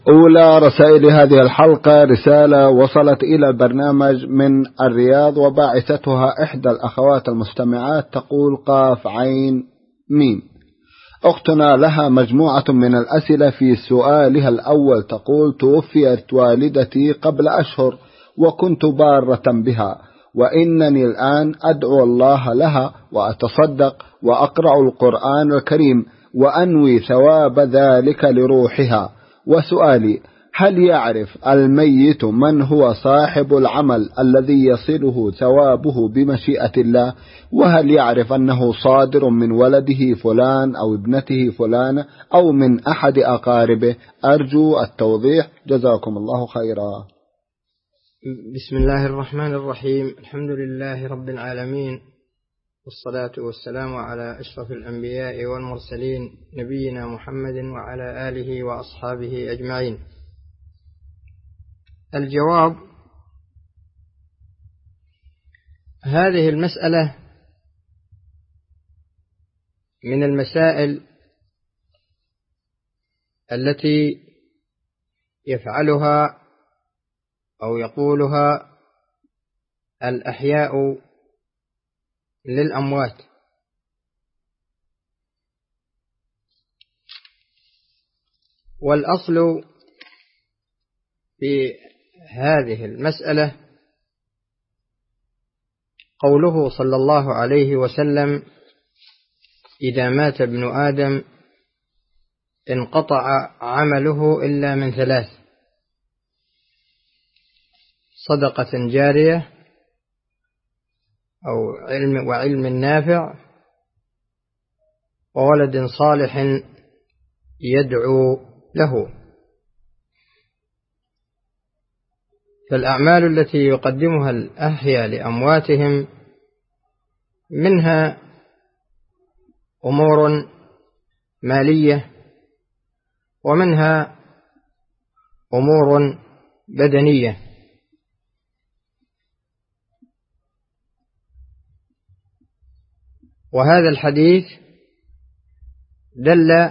أولى رسائل هذه الحلقة رسالة وصلت إلى البرنامج من الرياض، وباعثتها إحدى الأخوات المستمعات تقول: قاف عين ميم. أختنا لها مجموعة من الأسئلة. في سؤالها الأول تقول: توفيت والدتي قبل أشهر وكنت بارة بها، وإنني الآن أدعو الله لها وأتصدق وأقرأ القرآن الكريم وأنوي ثواب ذلك لروحها. وسؤالي: هل يعرف الميت من هو صاحب العمل الذي يصله ثوابه بمشيئة الله؟ وهل يعرف أنه صادر من ولده فلان أو ابنته فلانة أو من أحد أقاربه؟ أرجو التوضيح، جزاكم الله خيرا. بسم الله الرحمن الرحيم. الحمد لله رب العالمين، والصلاة والسلام على أشرف الأنبياء والمرسلين، نبينا محمد وعلى آله وأصحابه أجمعين. الجواب: هذه المسألة من المسائل التي يفعلها أو يقولها الأحياء للأموات، والأصل في هذه المسألة قوله صلى الله عليه وسلم: إذا مات ابن آدم انقطع عمله إلا من ثلاث: صدقة جارية أو علم نافع وولد صالح يدعو له. فالأعمال التي يقدمها الأحياء لأمواتهم منها أمور مالية ومنها أمور بدنية. وهذا الحديث دل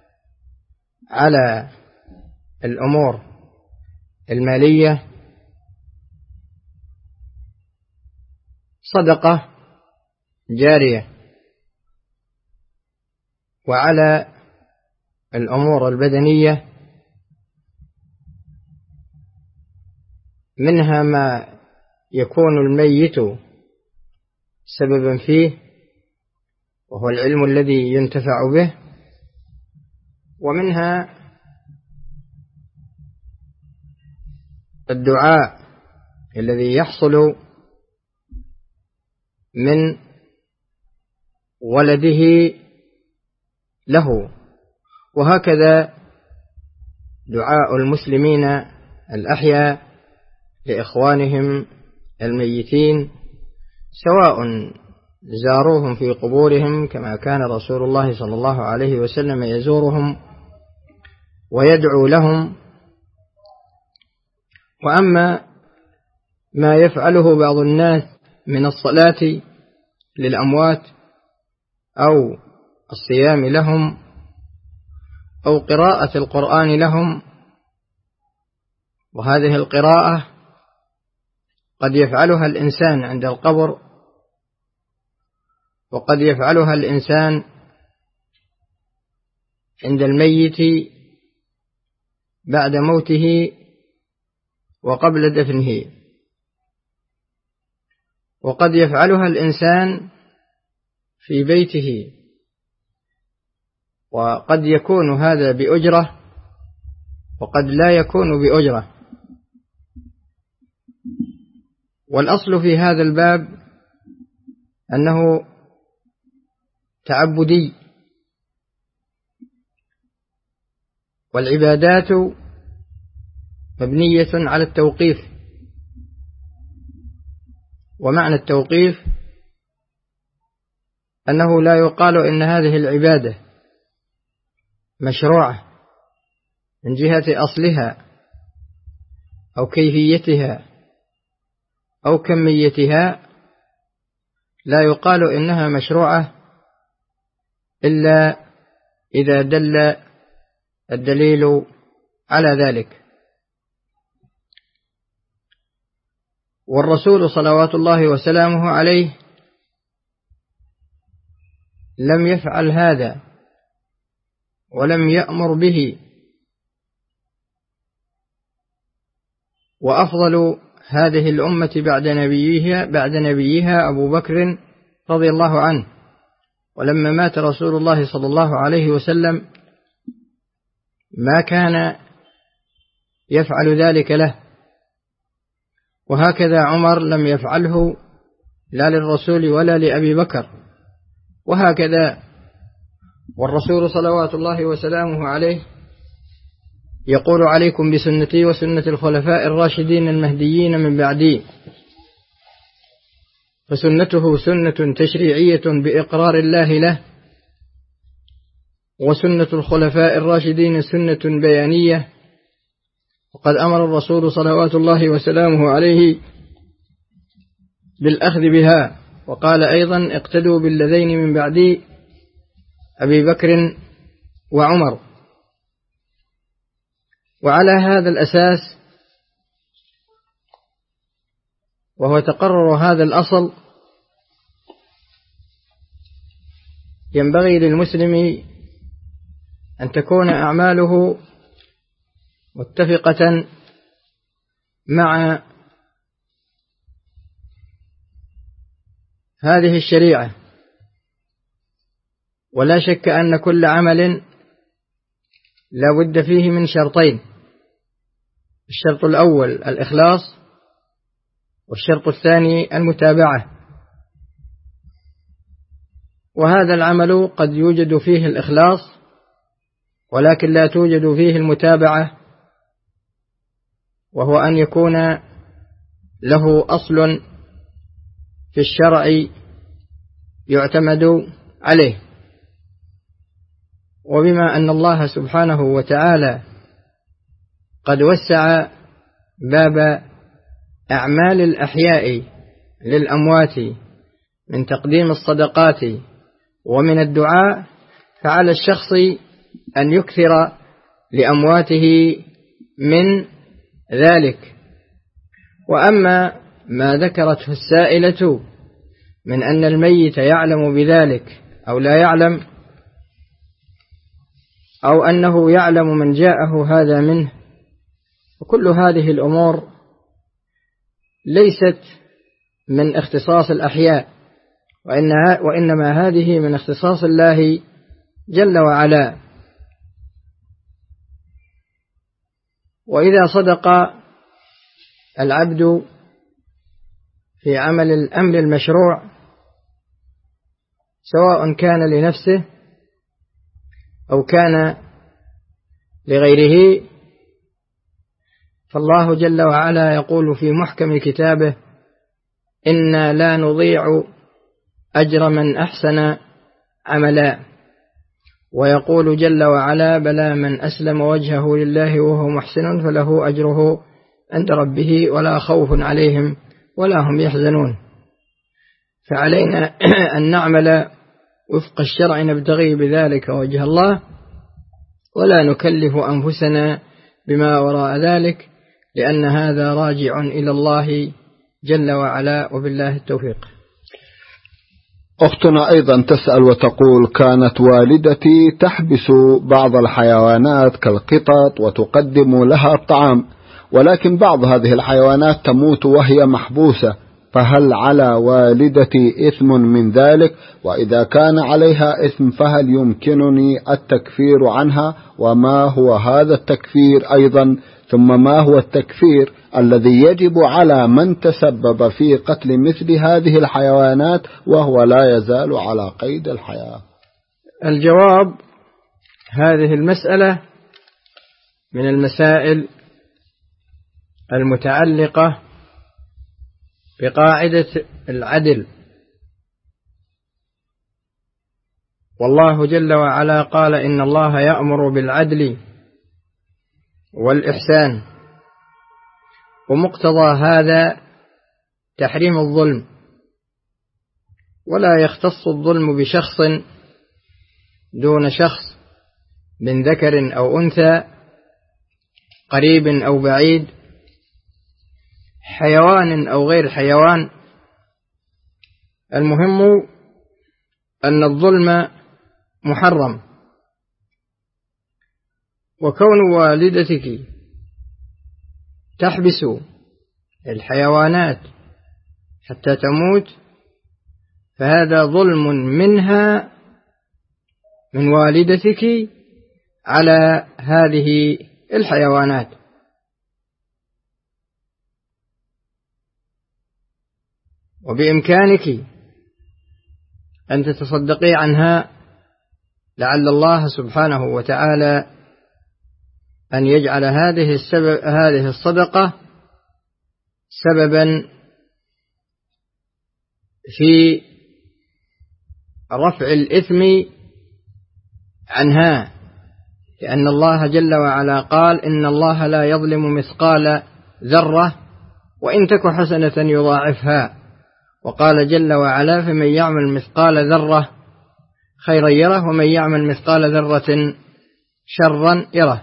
على الأمور المالية: صدقة جارية، وعلى الأمور البدنية منها ما يكون الميت سببا فيه وهو العلم الذي ينتفع به، ومنها الدعاء الذي يحصل من ولده له. وهكذا دعاء المسلمين الأحياء لإخوانهم الميتين، سواء زاروهم في قبورهم كما كان رسول الله صلى الله عليه وسلم يزورهم ويدعو لهم. وأما ما يفعله بعض الناس من الصلاة للأموات أو الصيام لهم أو قراءة القرآن لهم، وهذه القراءة قد يفعلها الإنسان عند القبر، وقد يفعلها الإنسان عند الميت بعد موته وقبل دفنه، وقد يفعلها الإنسان في بيته، وقد يكون هذا بأجرة وقد لا يكون بأجرة. والأصل في هذا الباب أنه تعبدي، والعبادات مبنية على التوقيف. ومعنى التوقيف أنه لا يقال إن هذه العبادة مشروعة من جهة أصلها أو كيفيتها أو كميتها، لا يقال إنها مشروعة إلا إذا دل الدليل على ذلك. والرسول صلوات الله وسلامه عليه لم يفعل هذا ولم يأمر به. وأفضل هذه الأمة بعد نبيها أبو بكر رضي الله عنه، ولما مات رسول الله صلى الله عليه وسلم ما كان يفعل ذلك له، وهكذا عمر لم يفعله لا للرسول ولا لأبي بكر، وهكذا. والرسول صلوات الله وسلامه عليه يقول: عليكم بسنتي وسنة الخلفاء الراشدين المهديين من بعدي. فسنته سنة تشريعية بإقرار الله له، وسنة الخلفاء الراشدين سنة بيانية. وقد أمر الرسول صلوات الله وسلامه عليه بالأخذ بها، وقال أيضا: اقتدوا بالذين من بعدي أبي بكر وعمر. وعلى هذا الأساس وهو تقرر هذا الأصل ينبغي للمسلم أن تكون أعماله متفقة مع هذه الشريعة. ولا شك أن كل عمل لا بد فيه من شرطين: الشرط الأول الإخلاص، والشرط الثاني المتابعة. وهذا العمل قد يوجد فيه الإخلاص ولكن لا توجد فيه المتابعة، وهو أن يكون له أصل في الشرع يعتمد عليه. وبما أن الله سبحانه وتعالى قد وسع باب أعمال الأحياء للأموات من تقديم الصدقات ومن الدعاء، فعلى الشخص أن يكثر لأمواته من ذلك. وأما ما ذكرته السائلة من أن الميت يعلم بذلك أو لا يعلم، أو أنه يعلم من جاءه هذا منه، وكل هذه الأمور ليست من اختصاص الأحياء، وإنما هذه من اختصاص الله جل وعلا. وإذا صدق العبد في عمل الأمر المشروع سواء كان لنفسه أو كان لغيره، فالله جل وعلا يقول في محكم كتابه: إنا لا نضيع أجر من أحسن عملا. ويقول جل وعلا: بلى من أسلم وجهه لله وهو محسن فله أجره عند ربه ولا خوف عليهم ولا هم يحزنون. فعلينا أن نعمل وفق الشرع نبتغي بذلك وجه الله، ولا نكلف أنفسنا بما وراء ذلك، لأن هذا راجع إلى الله جل وعلا، وبالله التوفيق. أختنا أيضا تسأل وتقول: كانت والدتي تحبس بعض الحيوانات كالقطط وتقدم لها الطعام، ولكن بعض هذه الحيوانات تموت وهي محبوسة، فهل على والدتي إثم من ذلك؟ وإذا كان عليها إثم فهل يمكنني التكفير عنها؟ وما هو هذا التكفير أيضا؟ ثم ما هو التكفير الذي يجب على من تسبب في قتل مثل هذه الحيوانات وهو لا يزال على قيد الحياة؟ الجواب: هذه المسألة من المسائل المتعلقة بقاعدة العدل، والله جل وعلا قال: إن الله يأمر بالعدل والإحسان. ومقتضى هذا تحريم الظلم، ولا يختص الظلم بشخص دون شخص من ذكر أو أنثى، قريب أو بعيد، حيوان أو غير حيوان، المهم أن الظلم محرم. وكون والدتك تحبس الحيوانات حتى تموت فهذا ظلم منها، من والدتك، على هذه الحيوانات. وبإمكانك أن تتصدقي عنها، لعل الله سبحانه وتعالى أن يجعل هذه الصدقة سببا في رفع الإثم عنها، لأن الله جل وعلا قال: إن الله لا يظلم مثقال ذرة وإن تك حسنة يضاعفها. وقال جل وعلا: فمن يعمل مثقال ذرة خيرا يره ومن يعمل مثقال ذرة شرا يره.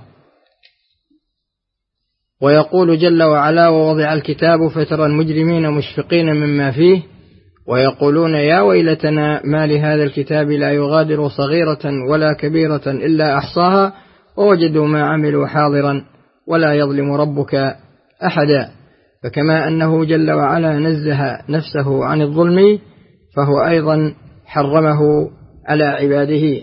ويقول جل وعلا: ووضع الكتاب فترى المجرمين مشفقين مما فيه ويقولون يا ويلتنا ما لهذا الكتاب لا يغادر صغيرة ولا كبيرة إلا أحصاها ووجدوا ما عملوا حاضرا ولا يظلم ربك أحدا. فكما أنه جل وعلا نزه نفسه عن الظلم فهو أيضا حرمه على عباده.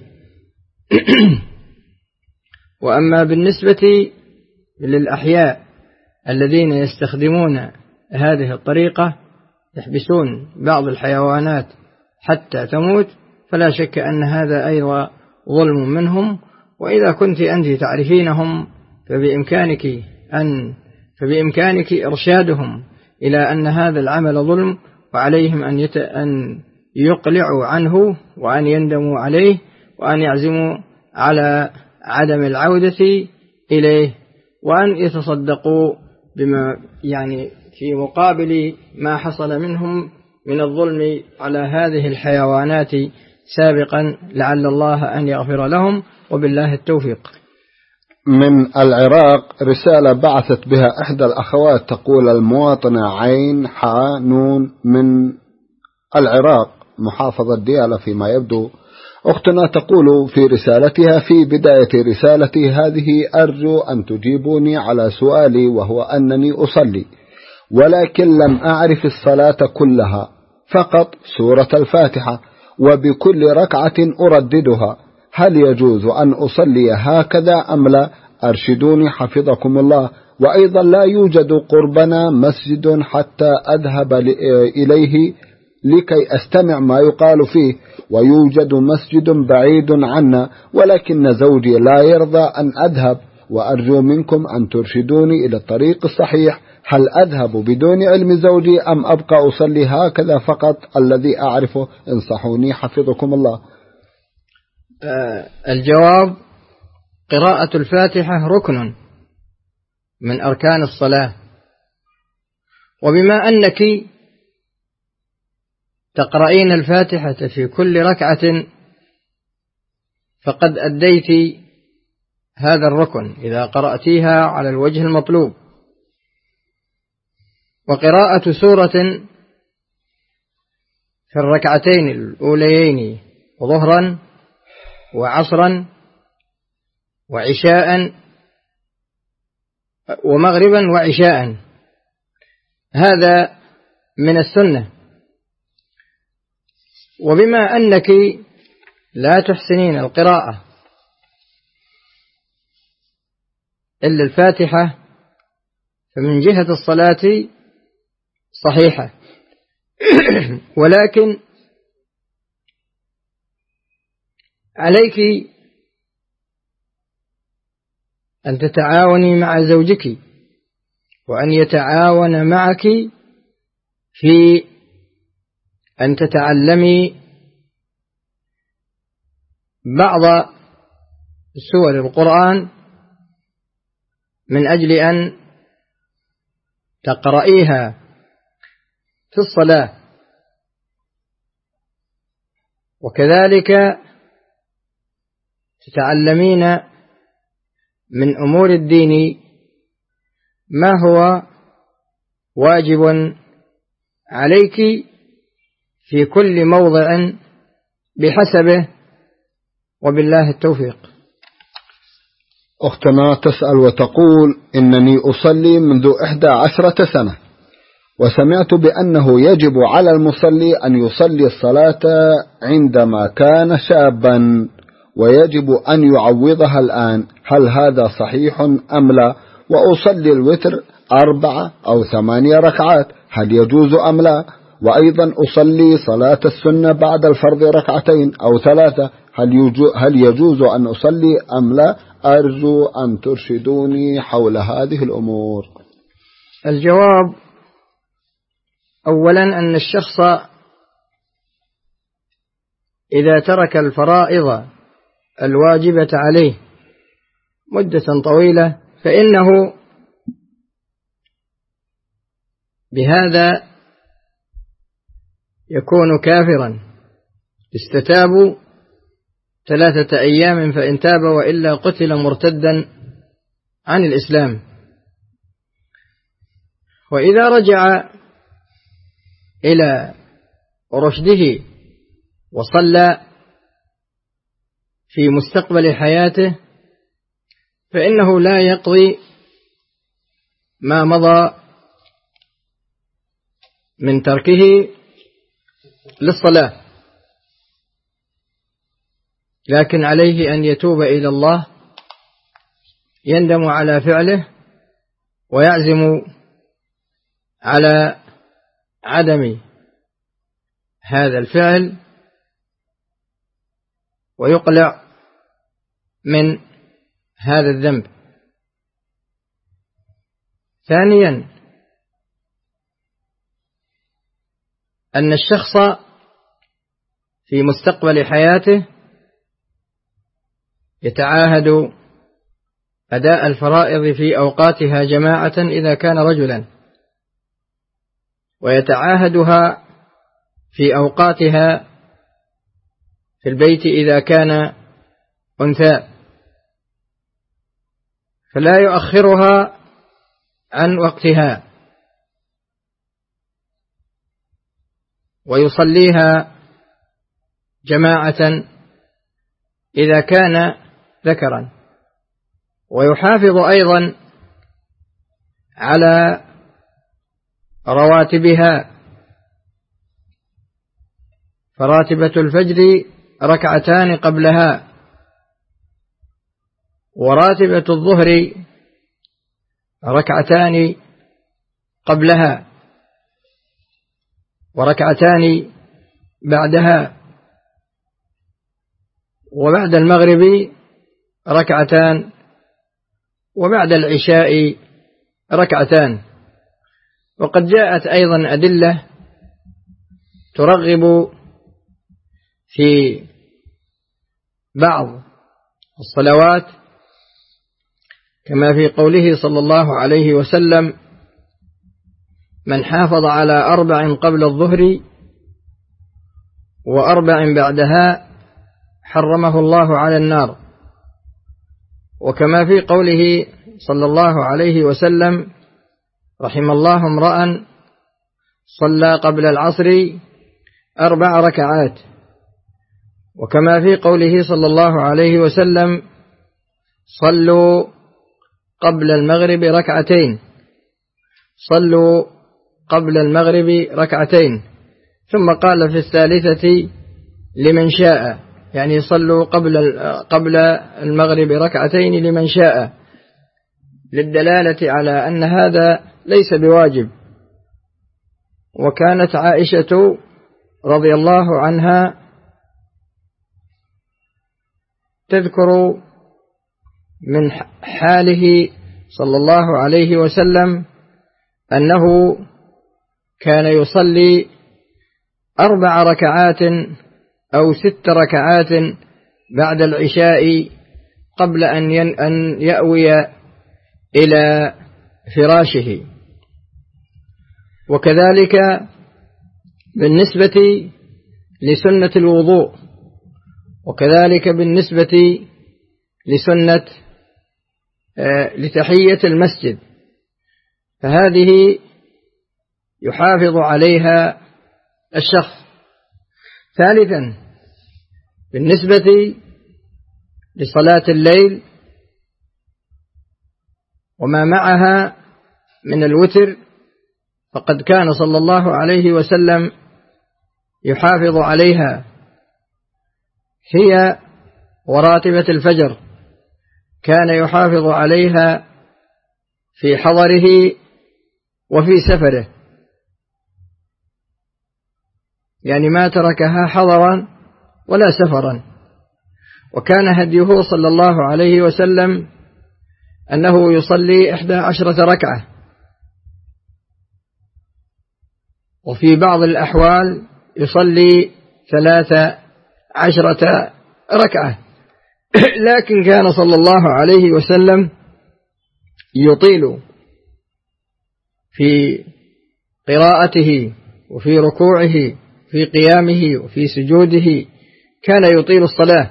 وأما بالنسبة للأحياء الذين يستخدمون هذه الطريقة، يحبسون بعض الحيوانات حتى تموت، فلا شك أن هذا أيضا ظلم منهم. وإذا كنت أنت تعرفينهم فبإمكانك إرشادهم إلى أن هذا العمل ظلم، وعليهم أن يقلعوا عنه وأن يندموا عليه وأن يعزموا على عدم العودة إليه، وأن يتصدقوا بما في مقابل ما حصل منهم من الظلم على هذه الحيوانات سابقا، لعل الله أن يغفر لهم، وبالله التوفيق. من العراق رسالة بعثت بها إحدى الأخوات تقول: المواطنة عين حا نون من العراق محافظة ديالى فيما يبدو. أختنا تقول في رسالتها: في بداية رسالتي هذه أرجو أن تجيبوني على سؤالي، وهو أنني أصلي ولكن لم أعرف الصلاة كلها، فقط سورة الفاتحة، وبكل ركعة أرددها. هل يجوز أن أصلي هكذا أم لا؟ أرشدوني حفظكم الله. وأيضا لا يوجد قربنا مسجد حتى أذهب إليه لكي أستمع ما يقال فيه، ويوجد مسجد بعيد عنا ولكن زوجي لا يرضى أن أذهب، وأرجو منكم أن ترشدوني إلى الطريق الصحيح. هل أذهب بدون علم زوجي أم أبقى أصلي هكذا فقط الذي أعرفه؟ انصحوني حفظكم الله. الجواب: قراءة الفاتحة ركن من أركان الصلاة، وبما أنك تقرأين الفاتحة في كل ركعة فقد أديت هذا الركن إذا قرأتيها على الوجه المطلوب. وقراءة سورة في الركعتين الأوليين ظهرا وعصرا وعشاء ومغربا وعشاء هذا من السنة. وبما أنك لا تحسنين القراءة إلا الفاتحة فمن جهة الصلاة صحيحة، ولكن عليك أن تتعاوني مع زوجك وأن يتعاون معك في أن تتعلمي بعض سور القرآن من أجل أن تقرأيها في الصلاة، وكذلك تتعلمين من أمور الدين ما هو واجب عليك في كل موضع بحسبه، وبالله التوفيق. أختنا تسأل وتقول: إنني أصلي منذ 11 سنة، وسمعت بأنه يجب على المصلي أن يصلي الصلاة عندما كان شابا ويجب أن يعوضها الآن، هل هذا صحيح أم لا؟ وأصلي الوتر 4 أو 8 ركعات، هل يجوز أم لا؟ وأيضا أصلي صلاة السنة بعد الفرض 2 أو 3، هل يجوز أن أصلي أم لا؟ أرجو أن ترشدوني حول هذه الأمور. الجواب: أولا أن الشخص إذا ترك الفرائض الواجبة عليه مدة طويلة فإنه بهذا يكون كافرا، استتابوا 3 أيام فإن تاب وإلا قتل مرتدا عن الإسلام. وإذا رجع إلى رشده وصلى في مستقبل حياته فإنه لا يقضي ما مضى من تركه للصلاة، لكن عليه أن يتوب إلى الله، يندم على فعله ويعزم على عدم هذا الفعل ويقلع من هذا الذنب. ثانيا أن الشخص في مستقبل حياته يتعاهد أداء الفرائض في أوقاتها جماعة إذا كان رجلا، ويتعاهدها في أوقاتها في البيت إذا كان أنثى، فلا يؤخرها عن وقتها، ويصليها جماعة إذا كان ذكرا، ويحافظ أيضا على رواتبها، فراتبة الفجر 2 قبلها، وراتبة الظهر 2 قبلها، و2 بعدها، وبعد المغرب 2، وبعد العشاء 2. وقد جاءت أيضا أدلة ترغب في بعض الصلوات، كما في قوله صلى الله عليه وسلم: من حافظ على 4 قبل الظهر و4 بعدها حرمه الله على النار. وكما في قوله صلى الله عليه وسلم: رحم الله امرأ صلى قبل العصر 4 ركعات. وكما في قوله صلى الله عليه وسلم: صلوا قبل المغرب 2، صلوا قبل المغرب 2، ثم قال في الثالثة: لمن شاء، يعني صلوا قبل المغرب 2 لمن شاء، للدلالة على أن هذا ليس بواجب. وكانت عائشة رضي الله عنها تذكر من حاله صلى الله عليه وسلم أنه كان يصلي 4 ركعات أو 6 ركعات بعد العشاء قبل أن يأوي إلى فراشه. وكذلك بالنسبة لسنة الوضوء، وكذلك بالنسبة لسنة لتحية المسجد، فهذه يحافظ عليها الشخص. ثالثا، بالنسبة لصلاة الليل وما معها من الوتر، فقد كان صلى الله عليه وسلم يحافظ عليها، هي وراتبة الفجر كان يحافظ عليها في حضره وفي سفره، يعني ما تركها حضرا ولا سفرا. وكان هديه صلى الله عليه وسلم أنه يصلي 11 ركعة، وفي بعض الأحوال يصلي 13 ركعة. لكن كان صلى الله عليه وسلم يطيل في قراءته وفي ركوعه في قيامه وفي سجوده، كان يطيل الصلاة.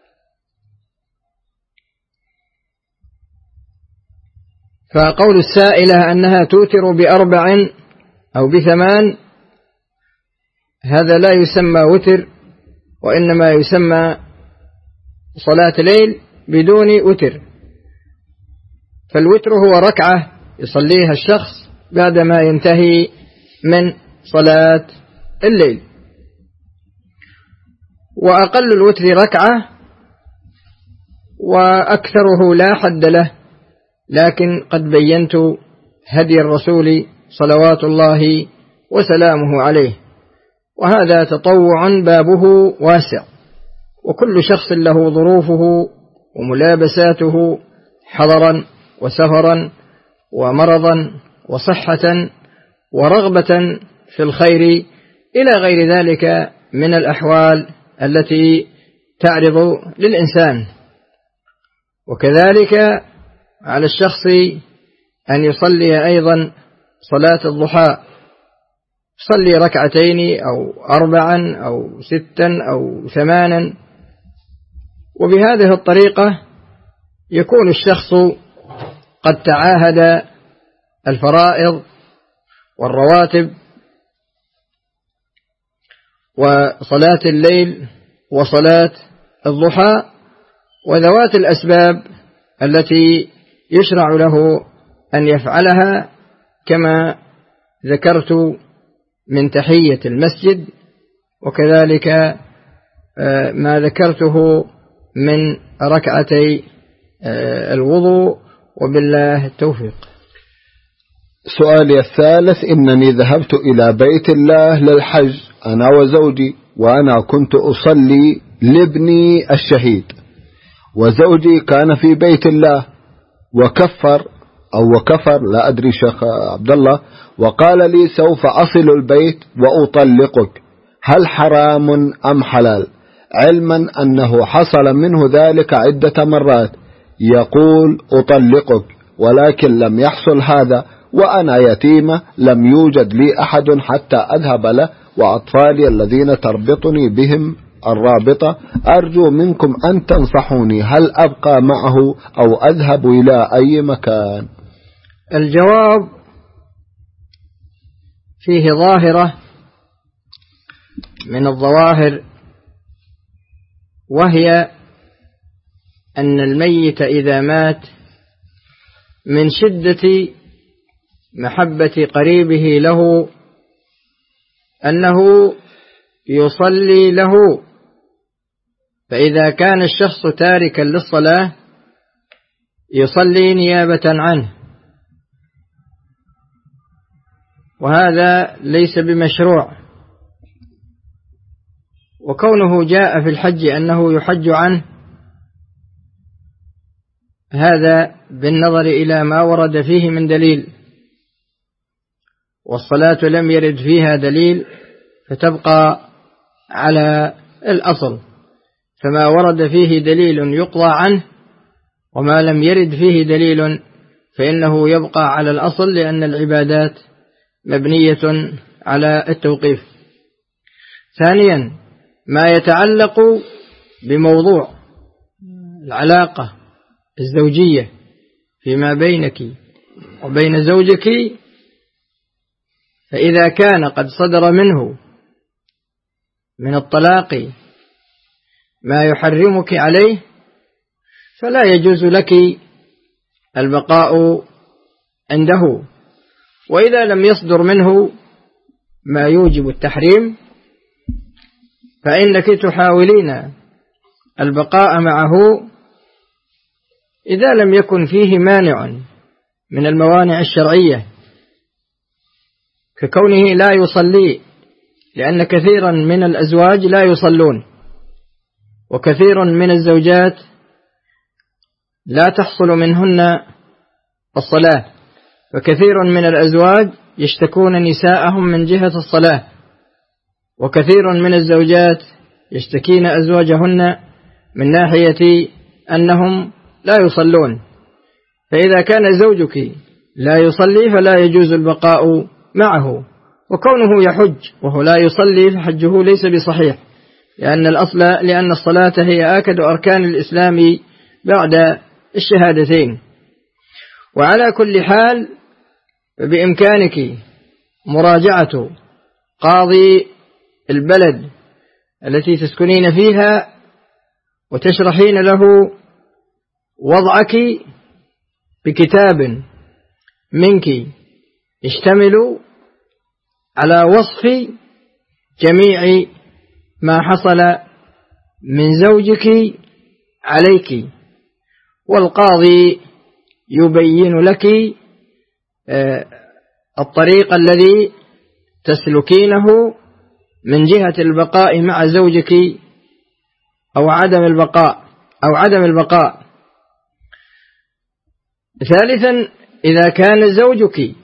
فقول السائلة أنها توتر ب4 أو ب8 هذا لا يسمى وتر، وإنما يسمى صلاة ليل بدون وتر. فالوتر هو ركعة يصليها الشخص بعدما ينتهي من صلاة الليل، وأقل الوتر ركعة، وأكثره لا حد له، لكن قد بينت هدي الرسول صلوات الله وسلامه عليه، وهذا تطوع بابه واسع، وكل شخص له ظروفه وملابساته حضرا وسفرا ومرضا وصحة ورغبة في الخير إلى غير ذلك من الأحوال التي تعرض للإنسان. وكذلك على الشخص أن يصلي أيضا صلاة الضحى، يصلي 2 أو 4 أو 6 أو 8، وبهذه الطريقة يكون الشخص قد تعاهد الفرائض والرواتب وصلاة الليل وصلاة الضحى وذوات الأسباب التي يشرع له أن يفعلها، كما ذكرت من تحية المسجد، وكذلك ما ذكرته من 2 الوضوء، وبالله التوفيق. سؤالي الثالث: إنني ذهبت إلى بيت الله للحج أنا وزوجي، وأنا كنت أصلي لابني الشهيد، وزوجي كان في بيت الله وكفر لا أدري شيخ عبد الله، وقال لي: سوف أصل البيت وأطلقك، هل حرام أم حلال؟ علما أنه حصل منه ذلك عدة مرات، يقول أطلقك، ولكن لم يحصل هذا، وأنا يتيمة لم يوجد لي أحد حتى أذهب له، وأطفالي الذين تربطني بهم الرابطة. أرجو منكم أن تنصحوني، هل أبقى معه أو أذهب إلى أي مكان؟ الجواب فيه ظاهرة من الظواهر، وهي أن الميت إذا مات من شدة محبة قريبه له أنه يصلي له، فإذا كان الشخص تاركا للصلاة يصلي نيابة عنه، وهذا ليس بمشروع. وكونه جاء في الحج أنه يحج عنه، هذا بالنظر إلى ما ورد فيه من دليل، والصلاة لم يرد فيها دليل فتبقى على الأصل، فما ورد فيه دليل يقضى عنه، وما لم يرد فيه دليل فإنه يبقى على الأصل، لأن العبادات مبنية على التوقيف. ثانيا، ما يتعلق بموضوع العلاقة الزوجية فيما بينك وبين زوجك، فإذا كان قد صدر منه من الطلاق ما يحرمك عليه فلا يجوز لك البقاء عنده. وإذا لم يصدر منه ما يوجب التحريم فإنك تحاولين البقاء معه إذا لم يكن فيه مانع من الموانع الشرعية، ككونه لا يصلي، لأن كثيرا من الأزواج لا يصلون، وكثير من الزوجات لا تحصل منهن الصلاة، فكثير من الأزواج يشتكون نساءهم من جهة الصلاة، وكثير من الزوجات يشتكين أزواجهن من ناحية أنهم لا يصلون. فإذا كان زوجك لا يصلي فلا يجوز البقاء معه، وكونه يحج وهو لا يصلي فحجه ليس بصحيح، لأن الصلاة هي آكد أركان الإسلام بعد الشهادتين. وعلى كل حال بإمكانك مراجعة قاضي البلد التي تسكنين فيها وتشرحين له وضعك بكتاب منك يشتمل على وصف جميع ما حصل من زوجك عليك، والقاضي يبين لك الطريق الذي تسلكينه من جهة البقاء مع زوجك أو عدم البقاء. ثالثا، إذا كان زوجك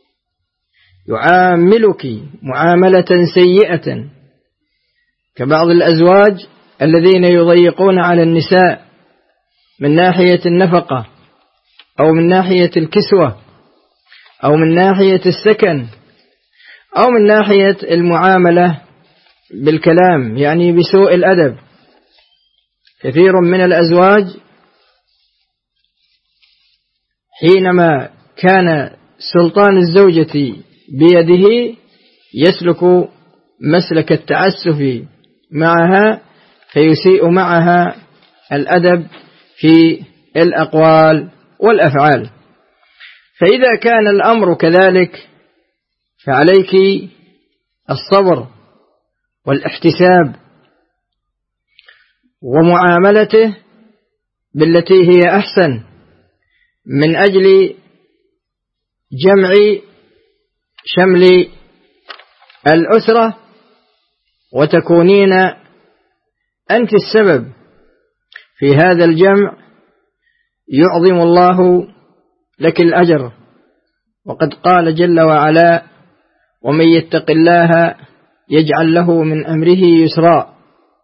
يعاملك معاملة سيئة كبعض الأزواج الذين يضيقون على النساء من ناحية النفقة أو من ناحية الكسوة أو من ناحية السكن أو من ناحية المعاملة بالكلام، يعني بسوء الأدب. كثير من الأزواج حينما كان سلطان الزوجة بيده يسلك مسلك التعسف معها فيسيء معها الأدب في الأقوال والأفعال. فإذا كان الأمر كذلك فعليك الصبر والاحتساب ومعاملته بالتي هي أحسن من أجل جمع شمل الأسرة، وتكونين أنت السبب في هذا الجمع، يعظم الله لك الأجر. وقد قال جل وعلا: ومن يتق الله يجعل له من أمره يسرا.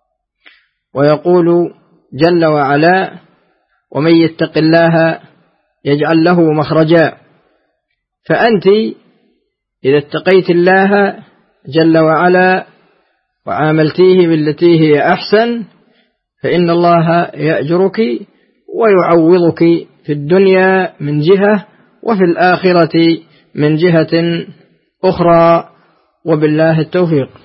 ويقول جل وعلا: ومن يتق الله يجعل له مخرجا. فأنت إذا اتقيت الله جل وعلا وعاملتيه بالتي هي أحسن فإن الله يأجرك ويعوضك في الدنيا من جهة وفي الآخرة من جهة أخرى، وبالله التوفيق.